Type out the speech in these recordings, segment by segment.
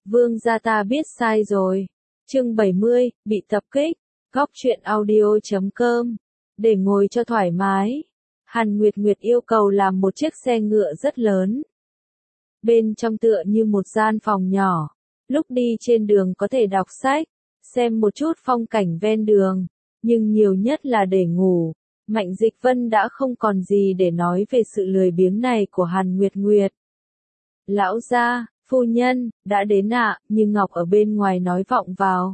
Vương gia ta biết sai rồi. Chương 70, bị tập kích. Góc truyện audio.com. Để ngồi cho thoải mái. Hàn Nguyệt Nguyệt yêu cầu làm một chiếc xe ngựa rất lớn. Bên trong tựa như một gian phòng nhỏ. Lúc đi trên đường có thể đọc sách, xem một chút phong cảnh ven đường, nhưng nhiều nhất là để ngủ. Mạnh Dịch Vân đã không còn gì để nói về sự lười biếng này của Hàn Nguyệt Nguyệt. Lão gia, phu nhân, đã đến ạ, nhưng Ngọc ở bên ngoài nói vọng vào.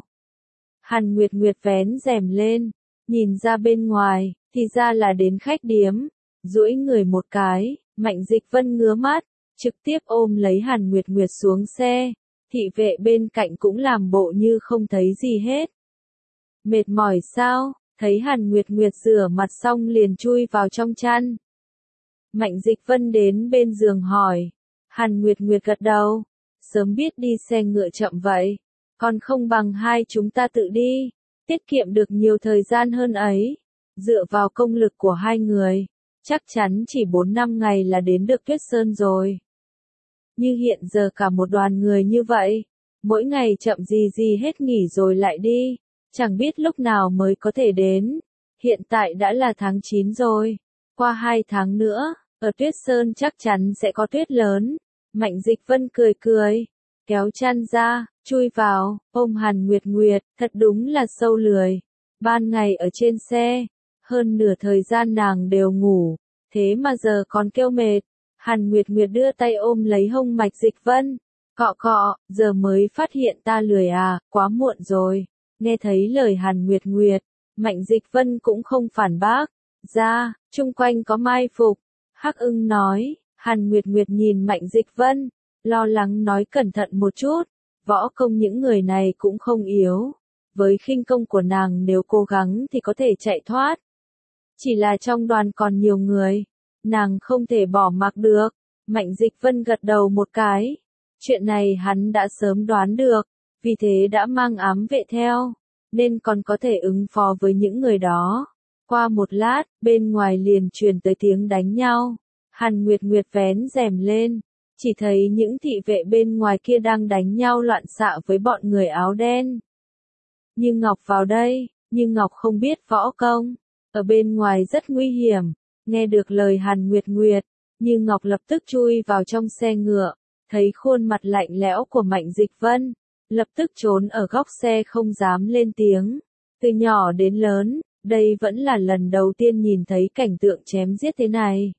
Hàn Nguyệt Nguyệt vén rèm lên, nhìn ra bên ngoài, thì ra là đến khách điếm. Duỗi người một cái, Mạnh Dịch Vân ngứa mắt, trực tiếp ôm lấy Hàn Nguyệt Nguyệt xuống xe. Thị vệ bên cạnh cũng làm bộ như không thấy gì hết. Mệt mỏi sao? Thấy Hàn Nguyệt Nguyệt rửa mặt xong liền chui vào trong chăn. Mạnh Dịch Vân đến bên giường hỏi. Hàn Nguyệt Nguyệt gật đầu. Sớm biết đi xe ngựa chậm vậy. Còn không bằng hai chúng ta tự đi. Tiết kiệm được nhiều thời gian hơn ấy. Dựa vào công lực của hai người. Chắc chắn chỉ 4-5 ngày là đến được Tuyết Sơn rồi. Như hiện giờ cả một đoàn người như vậy. Mỗi ngày chậm gì hết nghỉ rồi lại đi. Chẳng biết lúc nào mới có thể đến. Hiện tại đã là tháng 9 rồi. Qua 2 tháng nữa, ở Tuyết Sơn chắc chắn sẽ có tuyết lớn. Mạnh Dịch Vân cười cười. Kéo chăn ra, chui vào, ôm Hàn Nguyệt Nguyệt. Thật đúng là sâu lười. Ban ngày ở trên xe, hơn nửa thời gian nàng đều ngủ. Thế mà giờ còn kêu mệt. Hàn Nguyệt Nguyệt đưa tay ôm lấy hông Mạnh Dịch Vân. Cọ cọ, giờ mới phát hiện ta lười à, quá muộn rồi. Nghe thấy lời Hàn Nguyệt Nguyệt, Mạnh Dịch Vân cũng không phản bác. Ra, chung quanh có mai phục. Hắc Ưng nói. Hàn Nguyệt Nguyệt nhìn Mạnh Dịch Vân, lo lắng nói cẩn thận một chút. Võ công những người này cũng không yếu. Với khinh công của nàng nếu cố gắng thì có thể chạy thoát. Chỉ là trong đoàn còn nhiều người. Nàng không thể bỏ mặc được. Mạnh Dịch Vân gật đầu một cái. Chuyện này hắn đã sớm đoán được. Vì thế đã mang ám vệ theo. Nên còn có thể ứng phó với những người đó. Qua một lát, bên ngoài liền truyền tới tiếng đánh nhau. Hàn Nguyệt Nguyệt vén rèm lên. Chỉ thấy những thị vệ bên ngoài kia đang đánh nhau loạn xạ với bọn người áo đen. Như Ngọc vào đây. Như Ngọc không biết võ công. Ở bên ngoài rất nguy hiểm. Nghe được lời Hàn Nguyệt Nguyệt, Như Ngọc lập tức chui vào trong xe ngựa, thấy khuôn mặt lạnh lẽo của Mạnh Dịch Vân, lập tức trốn ở góc xe không dám lên tiếng. Từ nhỏ đến lớn, đây vẫn là lần đầu tiên nhìn thấy cảnh tượng chém giết thế này.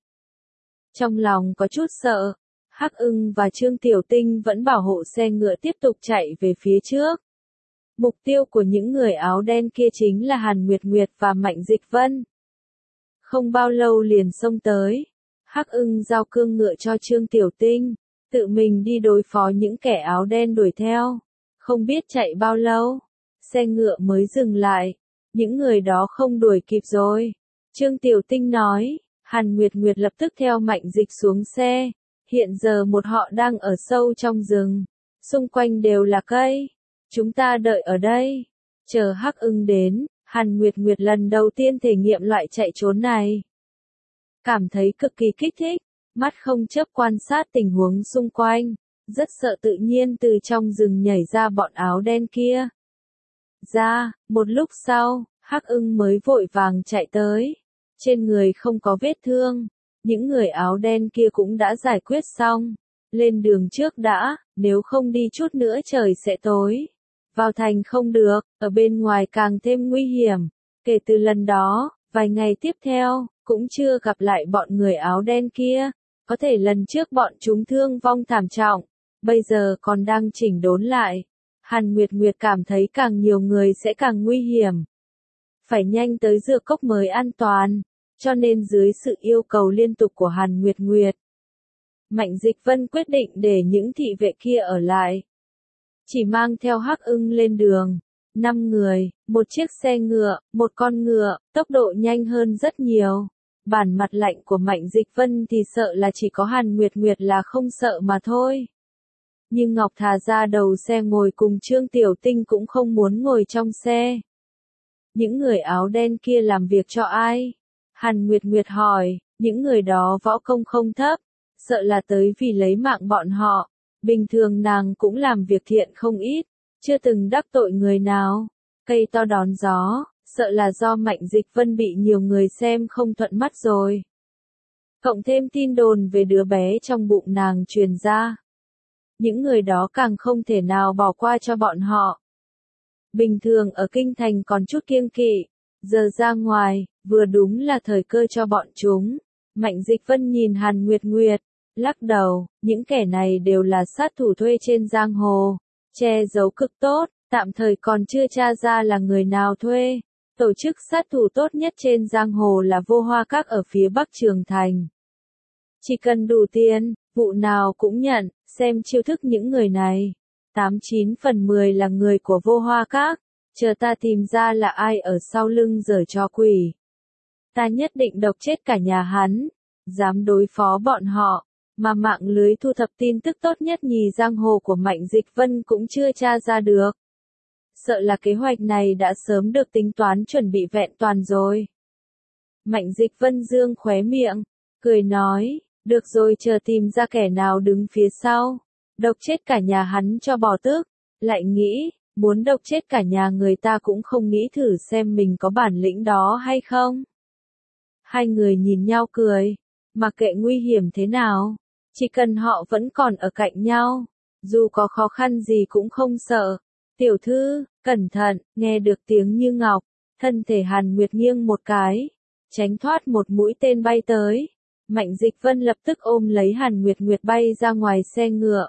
Trong lòng có chút sợ, Hắc Ưng và Trương Tiểu Tinh vẫn bảo hộ xe ngựa tiếp tục chạy về phía trước. Mục tiêu của những người áo đen kia chính là Hàn Nguyệt Nguyệt và Mạnh Dịch Vân. Không bao lâu liền xông tới. Hắc Ưng giao cương ngựa cho Trương Tiểu Tinh, tự mình đi đối phó những kẻ áo đen đuổi theo. Không biết chạy bao lâu, xe ngựa mới dừng lại. Những người đó không đuổi kịp rồi. Trương Tiểu Tinh nói. Hàn Nguyệt Nguyệt lập tức theo Mạnh Dịch xuống xe. Hiện giờ một họ đang ở sâu trong rừng. Xung quanh đều là cây. Chúng ta đợi ở đây. Chờ Hắc Ưng đến. Hàn Nguyệt Nguyệt lần đầu tiên thể nghiệm loại chạy trốn này. Cảm thấy cực kỳ kích thích, mắt không chớp quan sát tình huống xung quanh, rất sợ tự nhiên từ trong rừng nhảy ra bọn áo đen kia. Một lúc sau, Hắc Ưng mới vội vàng chạy tới. Trên người không có vết thương, những người áo đen kia cũng đã giải quyết xong. Lên đường trước đã, nếu không đi chút nữa trời sẽ tối. Vào thành không được, ở bên ngoài càng thêm nguy hiểm. Kể từ lần đó, vài ngày tiếp theo, cũng chưa gặp lại bọn người áo đen kia. Có thể lần trước bọn chúng thương vong thảm trọng, bây giờ còn đang chỉnh đốn lại. Hàn Nguyệt Nguyệt cảm thấy càng nhiều người sẽ càng nguy hiểm. Phải nhanh tới dược cốc mới an toàn, cho nên dưới sự yêu cầu liên tục của Hàn Nguyệt Nguyệt, Mạnh Dịch Vân quyết định để những thị vệ kia ở lại. Chỉ mang theo Hắc Ưng lên đường. 5 người, một chiếc xe ngựa, một con ngựa, tốc độ nhanh hơn rất nhiều. Bản mặt lạnh của Mạnh Dịch Vân thì sợ là chỉ có Hàn Nguyệt Nguyệt là không sợ mà thôi. Nhưng Ngọc thà ra đầu xe ngồi cùng Trương Tiểu Tinh cũng không muốn ngồi trong xe. Những người áo đen kia làm việc cho ai? Hàn Nguyệt Nguyệt hỏi. Những người đó võ công không thấp, sợ là tới vì lấy mạng bọn họ. Bình thường nàng cũng làm việc thiện không ít, chưa từng đắc tội người nào. Cây to đón gió, sợ là do Mạnh Dịch Vân bị nhiều người xem không thuận mắt rồi. Cộng thêm tin đồn về đứa bé trong bụng nàng truyền ra. Những người đó càng không thể nào bỏ qua cho bọn họ. Bình thường ở kinh thành còn chút kiêng kỵ, giờ ra ngoài, vừa đúng là thời cơ cho bọn chúng. Mạnh Dịch Vân nhìn Hàn Nguyệt Nguyệt, lắc đầu, những kẻ này đều là sát thủ thuê trên giang hồ, che giấu cực tốt, tạm thời còn chưa tra ra là người nào thuê. Tổ chức sát thủ tốt nhất trên giang hồ là Vô Hoa Các ở phía Bắc Trường Thành. Chỉ cần đủ tiền, vụ nào cũng nhận, xem chiêu thức những người này. 89 phần 10 là người của Vô Hoa Các, chờ ta tìm ra là ai ở sau lưng giở trò quỷ. Ta nhất định độc chết cả nhà hắn, dám đối phó bọn họ, mà mạng lưới thu thập tin tức tốt nhất nhì giang hồ của Mạnh Dịch Vân cũng chưa tra ra được. Sợ là kế hoạch này đã sớm được tính toán chuẩn bị vẹn toàn rồi. Mạnh Dịch Vân dương khóe miệng, cười nói, được rồi, chờ tìm ra kẻ nào đứng phía sau, độc chết cả nhà hắn cho bỏ tước, lại nghĩ, muốn độc chết cả nhà người ta cũng không nghĩ thử xem mình có bản lĩnh đó hay không. Hai người nhìn nhau cười, mặc kệ nguy hiểm thế nào, chỉ cần họ vẫn còn ở cạnh nhau, dù có khó khăn gì cũng không sợ. Tiểu thư, cẩn thận, nghe được tiếng Như Ngọc, thân thể Hàn Nguyệt nghiêng một cái, tránh thoát một mũi tên bay tới. Mạnh Dịch Vân lập tức ôm lấy Hàn Nguyệt Nguyệt bay ra ngoài xe ngựa.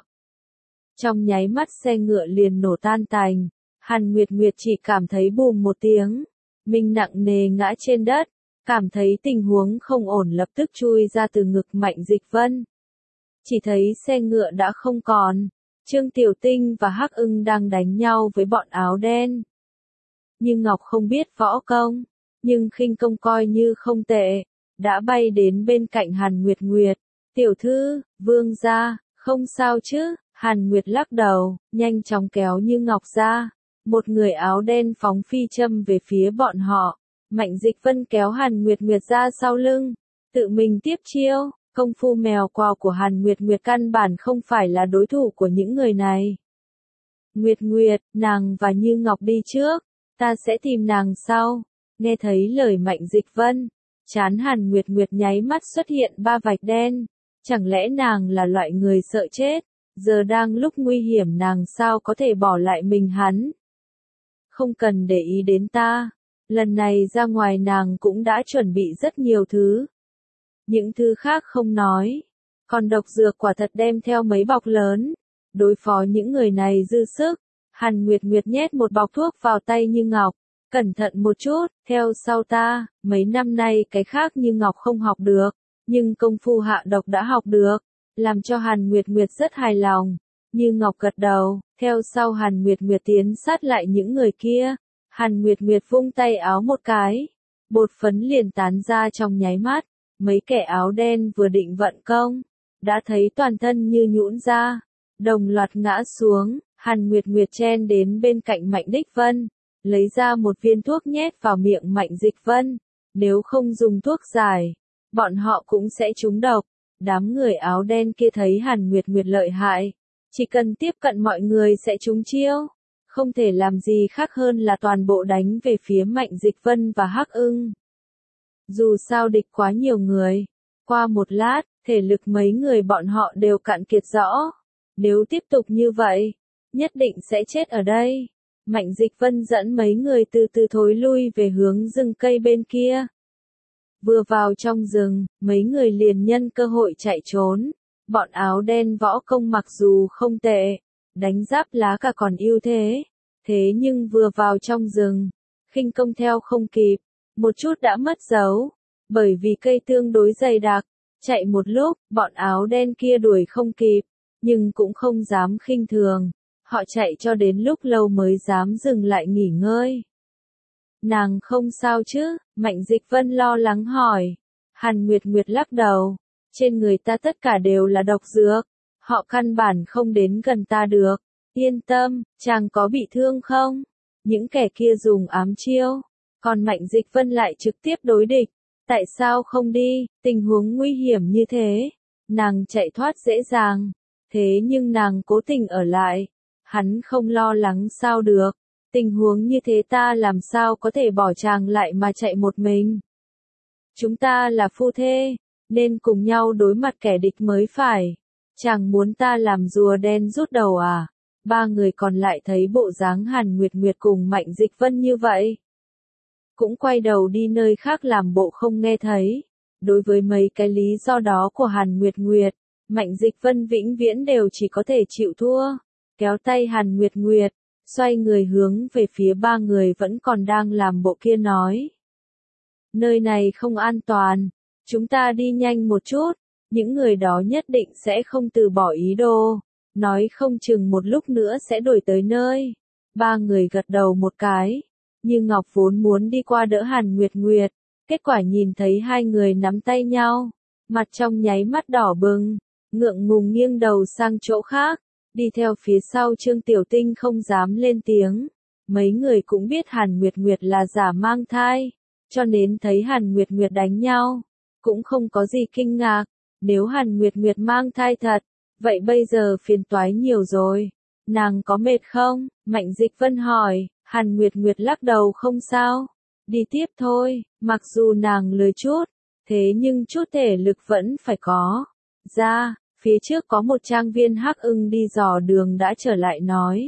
Trong nháy mắt xe ngựa liền nổ tan tành, Hàn Nguyệt Nguyệt chỉ cảm thấy bùm một tiếng, mình nặng nề ngã trên đất, cảm thấy tình huống không ổn lập tức chui ra từ ngực Mạnh Dịch Vân. Chỉ thấy xe ngựa đã không còn, Trương Tiểu Tinh và Hắc Ưng đang đánh nhau với bọn áo đen. Nhưng Ngọc không biết võ công, nhưng khinh công coi như không tệ, đã bay đến bên cạnh Hàn Nguyệt Nguyệt. Tiểu thư, vương gia, không sao chứ? Hàn Nguyệt lắc đầu, nhanh chóng kéo Như Ngọc ra. Một người áo đen phóng phi châm về phía bọn họ. Mạnh Dịch Vân kéo Hàn Nguyệt Nguyệt ra sau lưng, tự mình tiếp chiêu. Công phu mèo quào của Hàn Nguyệt Nguyệt căn bản không phải là đối thủ của những người này. Nguyệt Nguyệt, nàng và Như Ngọc đi trước, ta sẽ tìm nàng sau. Nghe thấy lời Mạnh Dịch Vân, trán Hàn Nguyệt Nguyệt nháy mắt xuất hiện ba vạch đen. Chẳng lẽ nàng là loại người sợ chết, giờ đang lúc nguy hiểm nàng sao có thể bỏ lại mình hắn. Không cần để ý đến ta, lần này ra ngoài nàng cũng đã chuẩn bị rất nhiều thứ. Những thứ khác không nói, còn độc dược quả thật đem theo mấy bọc lớn, đối phó những người này dư sức. Hàn Nguyệt Nguyệt nhét một bọc thuốc vào tay Như Ngọc, cẩn thận một chút, theo sau ta. Mấy năm nay cái khác Như Ngọc không học được, nhưng công phu hạ độc đã học được, làm cho Hàn Nguyệt Nguyệt rất hài lòng. Như Ngọc gật đầu, theo sau Hàn Nguyệt Nguyệt tiến sát lại những người kia. Hàn Nguyệt Nguyệt vung tay áo một cái, bột phấn liền tán ra trong nháy mắt. Mấy kẻ áo đen vừa định vận công, đã thấy toàn thân như nhũn ra, đồng loạt ngã xuống. Hàn Nguyệt Nguyệt chen đến bên cạnh Mạnh Đích Vân, lấy ra một viên thuốc nhét vào miệng Mạnh Dịch Vân. Nếu không dùng thuốc giải, bọn họ cũng sẽ trúng độc. Đám người áo đen kia thấy Hàn Nguyệt Nguyệt lợi hại, chỉ cần tiếp cận mọi người sẽ trúng chiêu, không thể làm gì khác hơn là toàn bộ đánh về phía Mạnh Dịch Vân và Hắc Ưng. Dù sao địch quá nhiều người, qua một lát, thể lực mấy người bọn họ đều cạn kiệt rõ. Nếu tiếp tục như vậy, nhất định sẽ chết ở đây. Mạnh Dịch Vân dẫn mấy người từ từ thối lui về hướng rừng cây bên kia. Vừa vào trong rừng, mấy người liền nhân cơ hội chạy trốn. Bọn áo đen võ công mặc dù không tệ, đánh giáp lá cả còn ưu thế. Thế nhưng vừa vào trong rừng, khinh công theo không kịp, một chút đã mất dấu. Bởi vì cây tương đối dày đặc, chạy một lúc, bọn áo đen kia đuổi không kịp, nhưng cũng không dám khinh thường. Họ chạy cho đến lúc lâu mới dám dừng lại nghỉ ngơi. Nàng không sao chứ? Mạnh Dịch Vân lo lắng hỏi. Hàn Nguyệt Nguyệt lắc đầu. Trên người ta tất cả đều là độc dược. Họ căn bản không đến gần ta được. Yên tâm, chàng có bị thương không? Những kẻ kia dùng ám chiêu. Còn Mạnh Dịch Vân lại trực tiếp đối địch. Tại sao không đi? Tình huống nguy hiểm như thế. Nàng chạy thoát dễ dàng. Thế nhưng nàng cố tình ở lại. Hắn không lo lắng sao được. Tình huống như thế ta làm sao có thể bỏ chàng lại mà chạy một mình. Chúng ta là phu thê, nên cùng nhau đối mặt kẻ địch mới phải. Chàng muốn ta làm rùa đen rút đầu à? Ba người còn lại thấy bộ dáng Hàn Nguyệt Nguyệt cùng Mạnh Dịch Vân như vậy. Cũng quay đầu đi nơi khác làm bộ không nghe thấy. Đối với mấy cái lý do đó của Hàn Nguyệt Nguyệt, Mạnh Dịch Vân vĩnh viễn đều chỉ có thể chịu thua. Kéo tay Hàn Nguyệt Nguyệt, xoay người hướng về phía ba người vẫn còn đang làm bộ kia nói. Nơi này không an toàn, chúng ta đi nhanh một chút, những người đó nhất định sẽ không từ bỏ ý đồ, nói không chừng một lúc nữa sẽ đuổi tới nơi. Ba người gật đầu một cái, Như Ngọc vốn muốn đi qua đỡ Hàn Nguyệt Nguyệt, kết quả nhìn thấy hai người nắm tay nhau, mặt trong nháy mắt đỏ bừng, ngượng ngùng nghiêng đầu sang chỗ khác, đi theo phía sau Trương Tiểu Tinh không dám lên tiếng. Mấy người cũng biết Hàn Nguyệt Nguyệt là giả mang thai, cho nên thấy Hàn Nguyệt Nguyệt đánh nhau, cũng không có gì kinh ngạc. Nếu Hàn Nguyệt Nguyệt mang thai thật, vậy bây giờ phiền toái nhiều rồi. Nàng có mệt không? Mạnh Dịch Vân hỏi. Hàn Nguyệt Nguyệt lắc đầu không sao. Đi tiếp thôi, mặc dù nàng lười chút, thế nhưng chút thể lực vẫn phải có. Ra, phía trước có một trang viên Hắc Ưng đi dò đường đã trở lại nói.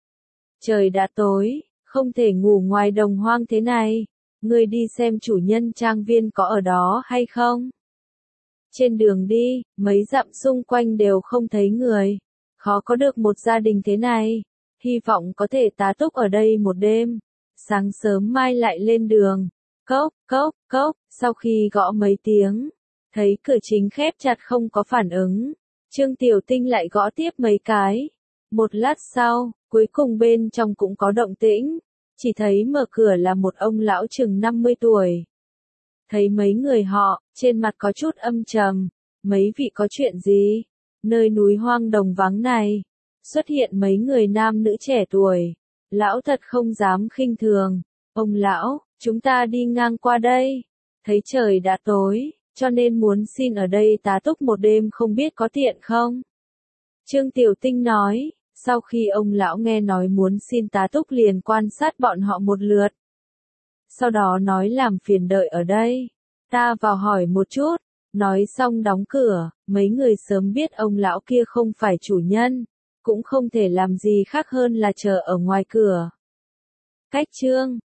Trời đã tối, không thể ngủ ngoài đồng hoang thế này. Ngươi đi xem chủ nhân trang viên có ở đó hay không? Trên đường đi, mấy dặm xung quanh đều không thấy người. Khó có được một gia đình thế này. Hy vọng có thể tá túc ở đây một đêm. Sáng sớm mai lại lên đường. Cốc, cốc, cốc, sau khi gõ mấy tiếng, thấy cửa chính khép chặt không có phản ứng. Trương Tiểu Tinh lại gõ tiếp mấy cái. Một lát sau, cuối cùng bên trong cũng có động tĩnh. Chỉ thấy mở cửa là một ông lão chừng 50 tuổi. Thấy mấy người họ, trên mặt có chút âm trầm. Mấy vị có chuyện gì? Nơi núi hoang đồng vắng này, xuất hiện mấy người nam nữ trẻ tuổi. Lão thật không dám khinh thường. Ông lão, chúng ta đi ngang qua đây. Thấy trời đã tối, cho nên muốn xin ở đây tá túc một đêm không biết có tiện không? Trương Tiểu Tinh nói, sau khi ông lão nghe nói muốn xin tá túc liền quan sát bọn họ một lượt. Sau đó nói làm phiền đợi ở đây. Ta vào hỏi một chút. Nói xong đóng cửa, mấy người sớm biết ông lão kia không phải chủ nhân, cũng không thể làm gì khác hơn là chờ ở ngoài cửa. Cách chương